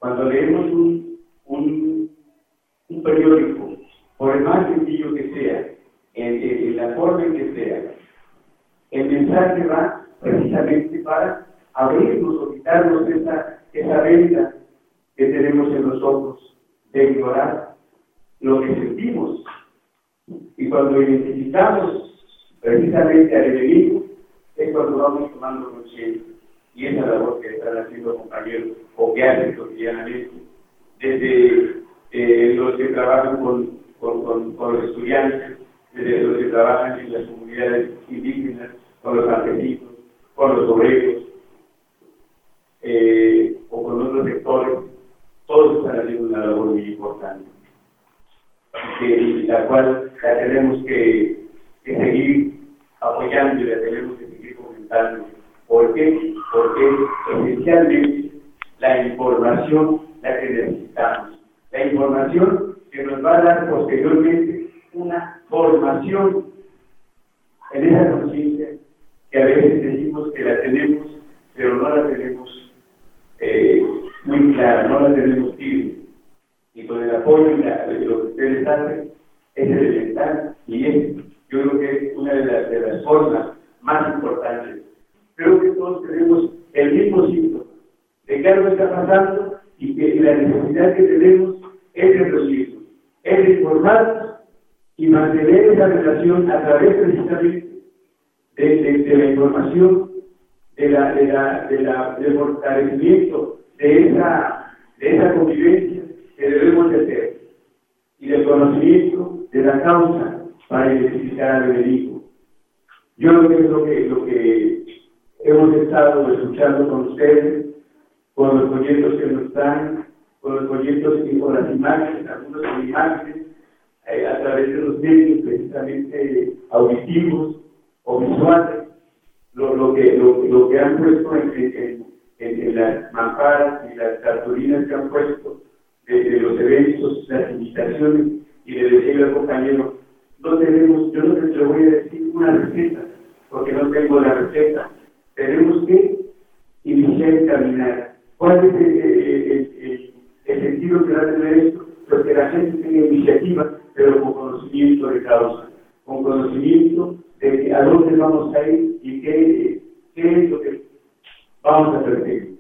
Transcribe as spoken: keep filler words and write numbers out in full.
Cuando leemos un, un, un periódico, por el más sencillo que sea, en, en, en la forma en que sea, el mensaje va precisamente para abrirnos o quitarnos esa, esa venda que tenemos en los ojos de ignorar lo que sentimos. Y cuando identificamos precisamente al enemigo, es cuando vamos tomando conciencia. Y esa labor que están haciendo compañeros, o que hacen cotidianamente, desde eh, los que trabajan con, con, con, con los estudiantes, desde los que trabajan en las comunidades indígenas, con los campesinos, con los obreros, eh, o con otros sectores, todos están haciendo una labor muy importante, que, la cual la tenemos que, que seguir apoyando y la tenemos que seguir comentando. ¿Por qué? Porque esencialmente la información la que necesitamos, la información que nos va a dar posteriormente una formación en esa conciencia que a veces decimos que la tenemos, pero no la tenemos eh, muy clara, no la tenemos firme. Y con el apoyo de lo que ustedes hacen es elemental, y es, yo creo que es una de las, de las formas más importantes. Creo que todos tenemos el mismo síntoma de que algo está pasando y que la necesidad que tenemos es de reducirnos, es de informarnos y mantener esa relación a través precisamente de, de, de la información, de la, de la, de la, del fortalecimiento de esa, de esa convivencia que debemos de hacer, y del conocimiento de la causa para identificar al enemigo. Yo creo que es lo que, lo que hemos estado escuchando con ustedes, con los proyectos que nos dan, con los proyectos y con las imágenes, algunos con imágenes, eh, a través de los medios precisamente auditivos o visuales, lo, lo, que, lo, lo que han puesto en, en, en, en las mamparas y las cartulinas que han puesto de, de los eventos, las invitaciones, y le decía al compañero, no tenemos, yo no te voy a decir una receta, porque no tengo la receta, tenemos que iniciar y caminar. ¿Cuál es el, el, el, el sentido que va a tener esto? Pues que la gente tenga iniciativa, pero con conocimiento de causa, con conocimiento de a dónde vamos a ir y qué, qué es lo que vamos a hacer.